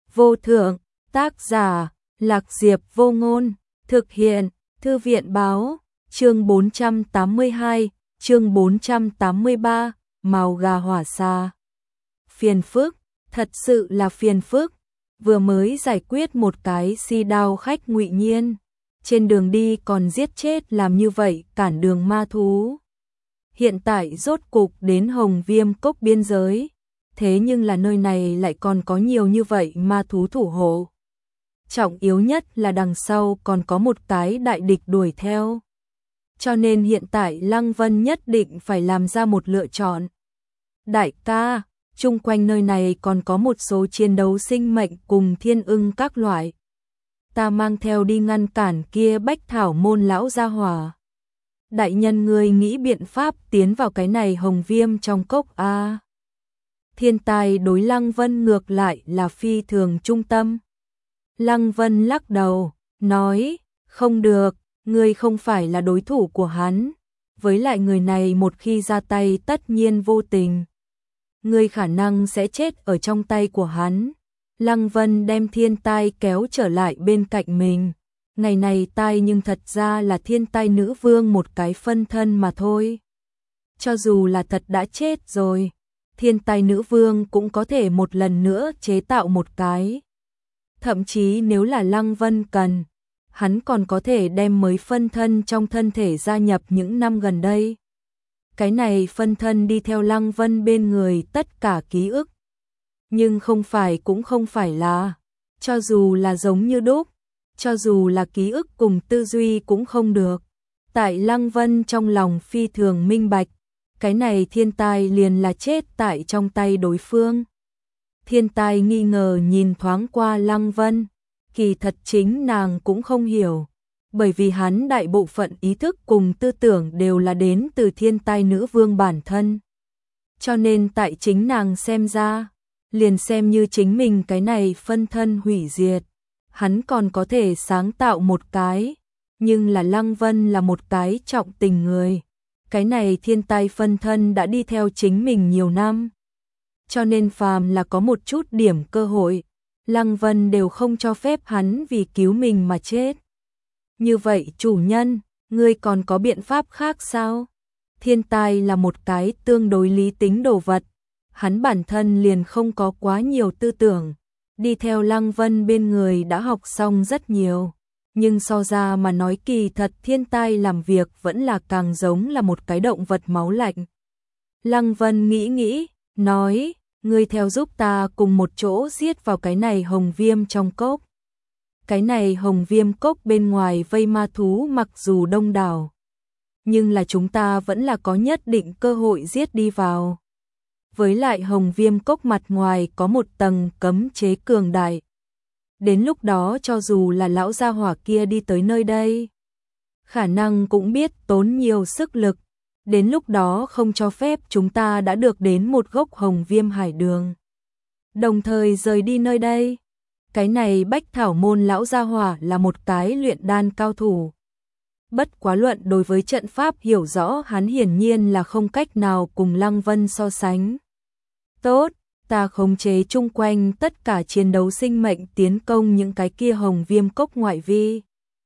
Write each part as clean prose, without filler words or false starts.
vô thượng, tác giả, Lạc Diệp Vô Ngôn, thực hiện, Thư viện báo, chương 482, chương 483, màu gà hỏa xa. Phiền phức, thật sự là phiền phức, vừa mới giải quyết một cái si đao khách Ngụy Nhiên, trên đường đi còn giết chết làm như vậy cản đường ma thú. Hiện tại rốt cục đến Hồng Viêm Cốc biên giới, thế nhưng là nơi này lại còn có nhiều như vậy ma thú thủ hộ. Trọng yếu nhất là đằng sau còn có một cái đại địch đuổi theo. Cho nên hiện tại Lăng Vân nhất định phải làm ra một lựa chọn. Đại ca, chung quanh nơi này còn có một số chiến đấu sinh mệnh cùng thiên ưng các loại. Ta mang theo đi ngăn cản kia Bách Thảo môn lão gia hỏa. Đại nhân ngươi nghĩ biện pháp tiến vào cái này Hồng Viêm trong cốc a. Thiên tài đối Lăng Vân ngược lại là phi thường trung tâm. Lăng Vân lắc đầu, nói, không được, ngươi không phải là đối thủ của hắn. Với lại người này một khi ra tay tất nhiên vô tình. Ngươi khả năng sẽ chết ở trong tay của hắn. Lăng Vân đem thiên tai kéo trở lại bên cạnh mình. Ngày này tai nhưng thật ra là thiên tai nữ vương một cái phân thân mà thôi. Cho dù là thật đã chết rồi, thiên tai nữ vương cũng có thể một lần nữa chế tạo một cái. Thậm chí nếu là Lăng Vân cần, hắn còn có thể đem mới phân thân trong thân thể gia nhập những năm gần đây. Cái này phân thân đi theo Lăng Vân bên người tất cả ký ức. Nhưng không phải cũng không phải là, cho dù là giống như đúc, cho dù là ký ức cùng tư duy cũng không được. Tại Lăng Vân trong lòng phi thường minh bạch, cái này thiên tai liền là chết tại trong tay đối phương. Thiên tai nghi ngờ nhìn thoáng qua Lăng Vân, kỳ thật chính nàng cũng không hiểu, bởi vì hắn đại bộ phận ý thức cùng tư tưởng đều là đến từ thiên tai nữ vương bản thân. Cho nên tại chính nàng xem ra, liền xem như chính mình cái này phân thân hủy diệt, hắn còn có thể sáng tạo một cái, nhưng là Lăng Vân là một cái trọng tình người. Cái này thiên tai phân thân đã đi theo chính mình nhiều năm. Cho nên phàm là có một chút điểm cơ hội, Lăng Vân đều không cho phép hắn vì cứu mình mà chết. Như vậy chủ nhân, ngươi còn có biện pháp khác sao? Thiên tai là một cái tương đối lý tính đồ vật, hắn bản thân liền không có quá nhiều tư tưởng, đi theo Lăng Vân bên người đã học xong rất nhiều. Nhưng so ra mà nói kỳ thật thiên tai làm việc vẫn là càng giống là một cái động vật máu lạnh. Lăng Vân nghĩ, nói, ngươi theo giúp ta cùng một chỗ giết vào cái này Hồng Viêm trong cốc. Cái này Hồng Viêm cốc bên ngoài vây ma thú mặc dù đông đảo, nhưng là chúng ta vẫn là có nhất định cơ hội giết đi vào. Với lại Hồng Viêm cốc mặt ngoài có một tầng cấm chế cường đại. Đến lúc đó cho dù là lão gia hỏa kia đi tới nơi đây, khả năng cũng biết tốn nhiều sức lực. Đến lúc đó không cho phép chúng ta đã được đến một gốc Hồng Viêm hải đường, đồng thời rời đi nơi đây. Cái này Bách Thảo môn lão gia hỏa là một cái luyện đan cao thủ. Bất quá luận đối với trận pháp hiểu rõ hắn hiển nhiên là không cách nào cùng Lăng Vân so sánh. Tốt, ta khống chế chung quanh tất cả chiến đấu sinh mệnh tiến công những cái kia Hồng Viêm cốc ngoại vi.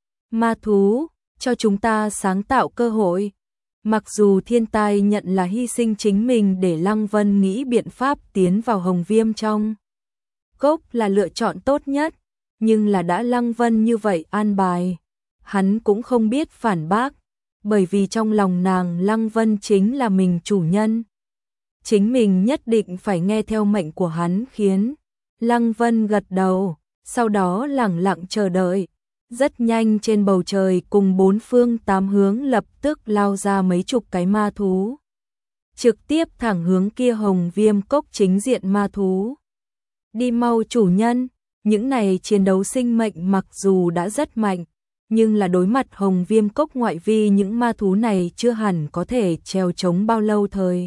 Ma thú, cho chúng ta sáng tạo cơ hội. Mặc dù thiên tai nhận là hy sinh chính mình để Lăng Vân nghĩ biện pháp tiến vào Hồng Viêm trong cốc là lựa chọn tốt nhất, nhưng là đã Lăng Vân như vậy an bài, hắn cũng không biết phản bác, bởi vì trong lòng nàng Lăng Vân chính là mình chủ nhân. Chính mình nhất định phải nghe theo mệnh của hắn khiến. Lăng Vân gật đầu, sau đó lẳng lặng chờ đợi. Rất nhanh trên bầu trời cùng bốn phương tám hướng lập tức lao ra mấy chục cái ma thú. Trực tiếp thẳng hướng kia Hồng Viêm cốc chính diện ma thú. Đi mau chủ nhân, những này chiến đấu sinh mệnh mặc dù đã rất mạnh, nhưng là đối mặt Hồng Viêm cốc ngoại vi những ma thú này chưa hẳn có thể trèo chống bao lâu thời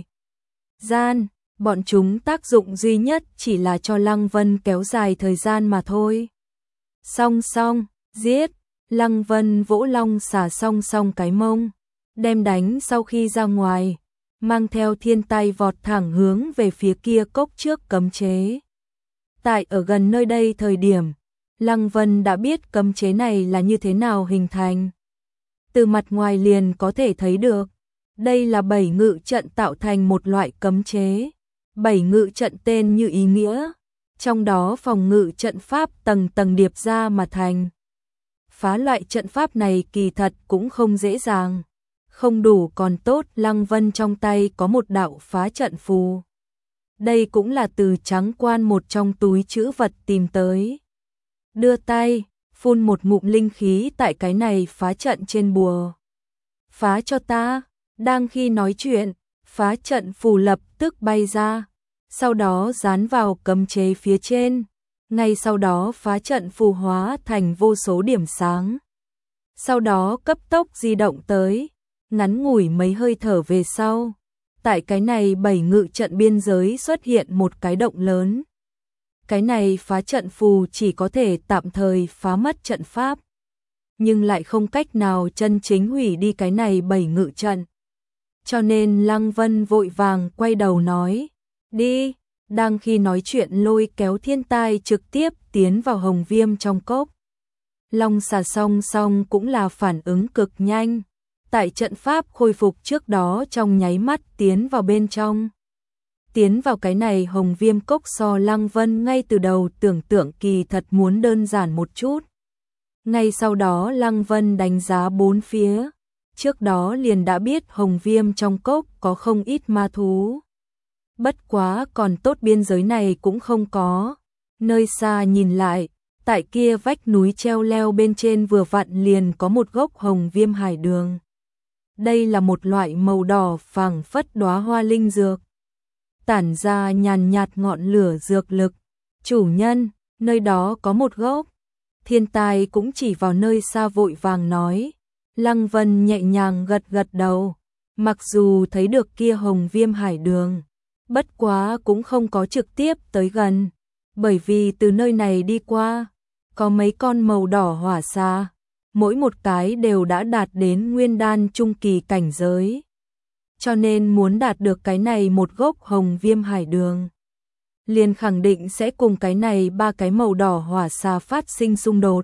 gian, bọn chúng tác dụng duy nhất chỉ là cho Lăng Vân kéo dài thời gian mà thôi. Song song, giết, Lăng Vân vỗ long xà song song cái mông, đem đánh sau khi ra ngoài, mang theo thiên tai vọt thẳng hướng về phía kia cốc trước cấm chế. Tại ở gần nơi đây thời điểm, Lăng Vân đã biết cấm chế này là như thế nào hình thành. Từ mặt ngoài liền có thể thấy được, đây là 7 ngự trận tạo thành một loại cấm chế. 7 ngự trận tên như ý nghĩa, trong đó phòng ngự trận pháp tầng tầng điệp ra mà thành. Phá loại trận pháp này kỳ thật cũng không dễ dàng. Không đủ còn tốt, Lăng Vân trong tay có một đạo phá trận phù. Đây cũng là từ Trắng Quan một trong túi trữ vật tìm tới. Đưa tay, phun một ngụm linh khí tại cái này phá trận trên bùa. Phá cho ta. Đang khi nói chuyện, phá trận phù lập tức bay ra, sau đó dán vào cấm chế phía trên. Ngay sau đó phá trận phù hóa thành vô số điểm sáng. Sau đó cấp tốc di động tới, ngắn ngủi mấy hơi thở về sau. Tại cái này 7 ngự trận biên giới xuất hiện một cái động lớn. Cái này phá trận phù chỉ có thể tạm thời phá mất trận pháp, nhưng lại không cách nào chân chính hủy đi cái này 7 ngự trận. Cho nên Lăng Vân vội vàng quay đầu nói, đi. Đang khi nói chuyện lôi kéo Thiên Tai trực tiếp tiến vào Hồng Viêm trong cốc. Long xà song song cũng là phản ứng cực nhanh. Tại trận pháp khôi phục trước đó trong nháy mắt tiến vào bên trong. Tiến vào cái này Hồng Viêm cốc so Lăng Vân ngay từ đầu tưởng tượng kỳ thật muốn đơn giản một chút. Ngay sau đó Lăng Vân đánh giá bốn phía. Trước đó liền đã biết Hồng Viêm trong cốc có không ít ma thú. Bất quá còn tốt biên giới này cũng không có. Nơi xa nhìn lại, tại kia vách núi treo leo bên trên vừa vặn liền có một gốc Hồng Viêm hải đường. Đây là một loại màu đỏ phảng phất đóa hoa linh dược. Tản ra nhàn nhạt ngọn lửa dược lực. Chủ nhân, nơi đó có một gốc. Thiên Tai cũng chỉ vào nơi xa vội vàng nói. Lăng Vân nhẹ nhàng gật gật đầu. Mặc dù thấy được kia Hồng Viêm hải đường, bất quá cũng không có trực tiếp tới gần. Bởi vì từ nơi này đi qua, có mấy con màu đỏ hỏa xa. Mỗi một cái đều đã đạt đến nguyên đan trung kỳ cảnh giới. Cho nên muốn đạt được cái này một gốc Hồng Viêm hải đường, liền khẳng định sẽ cùng cái này ba cái màu đỏ hỏa xà phát sinh xung đột.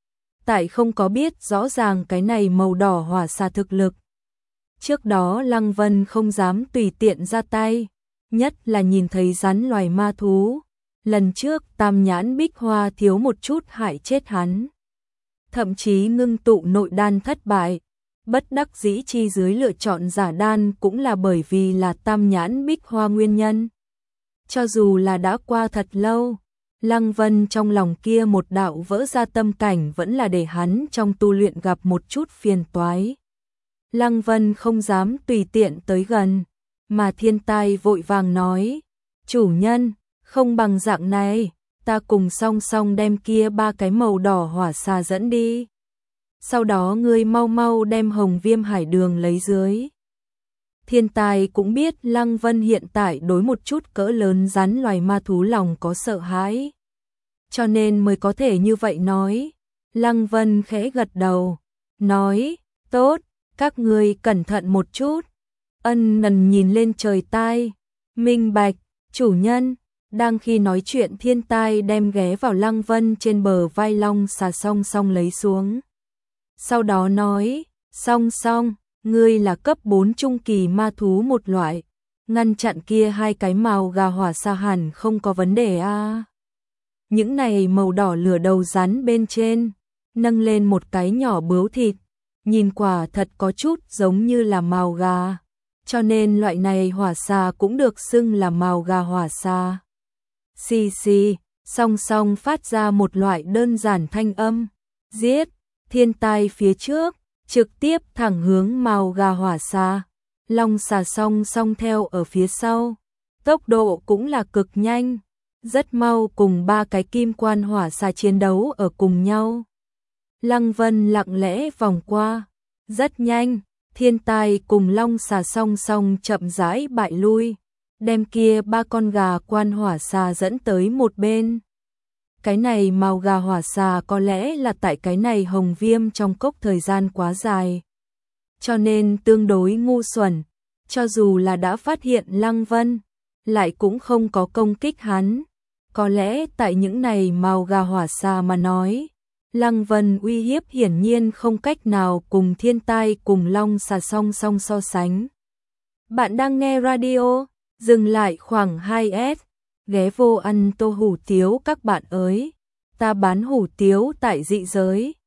Tại không có biết rõ ràng cái này màu đỏ hỏa xà thực lực. Trước đó Lăng Vân không dám tùy tiện ra tay, nhất là nhìn thấy rắn loài ma thú. Lần trước Tam Nhãn Bích Hoa thiếu một chút hại chết hắn. Thậm chí ngưng tụ nội đan thất bại. Bất đắc dĩ chi dưới lựa chọn giả đan cũng là bởi vì là Tam Nhãn Bích Hoa nguyên nhân. Cho dù là đã qua thật lâu, Lăng Vân trong lòng kia một đạo vỡ ra tâm cảnh vẫn là để hắn trong tu luyện gặp một chút phiền toái. Lăng Vân không dám tùy tiện tới gần, mà Thiên Tai vội vàng nói, chủ nhân, không bằng dạng này, ta cùng song song đem kia ba cái màu đỏ hỏa xà dẫn đi. Sau đó ngươi mau mau đem Hồng Viêm hải đường lấy dưới. Thiên Tai cũng biết Lăng Vân hiện tại đối một chút cỡ lớn rắn loài ma thú lòng có sợ hãi, cho nên mới có thể như vậy nói. Lăng Vân khẽ gật đầu, nói, tốt, các ngươi cẩn thận một chút. Ân Nần nhìn lên trời tai, minh bạch, chủ nhân. Đang khi nói chuyện Thiên Tai đem ghé vào Lăng Vân trên bờ vai long xà song song lấy xuống. Sau đó nói, song song, ngươi là cấp 4 trung kỳ ma thú một loại, ngăn chặn kia hai cái màu gà hỏa xà hẳn không có vấn đề a. Những này màu đỏ lửa đầu rắn bên trên, nâng lên một cái nhỏ bướu thịt, nhìn quả thật có chút giống như là màu gà, cho nên loại này hỏa xà cũng được xưng là màu gà hỏa xà. Xì xì, song song phát ra một loại đơn giản thanh âm, giết. Thiên Tai phía trước, trực tiếp thẳng hướng màu gà hỏa xà. Long xà song song theo ở phía sau. Tốc độ cũng là cực nhanh, rất mau cùng ba cái kim quan hỏa xà chiến đấu ở cùng nhau. Lăng Vân lặng lẽ vòng qua, rất nhanh, Thiên Tai cùng long xà song song chậm rãi bại lui, đem kia ba con gà quan hỏa xà dẫn tới một bên. Cái này màu gà hỏa xà có lẽ là tại cái này Hồng Viêm trong cốc thời gian quá dài, cho nên tương đối ngu xuẩn, cho dù là đã phát hiện Lăng Vân, lại cũng không có công kích hắn. Có lẽ tại những này màu gà hỏa xà mà nói, Lăng Vân uy hiếp hiển nhiên không cách nào cùng thiên tai cùng long xà song song so sánh. Bạn đang nghe radio, dừng lại khoảng 2S, ghé vô ăn tô hủ tiếu các bạn ơi. Ta bán hủ tiếu tại Dị Giới.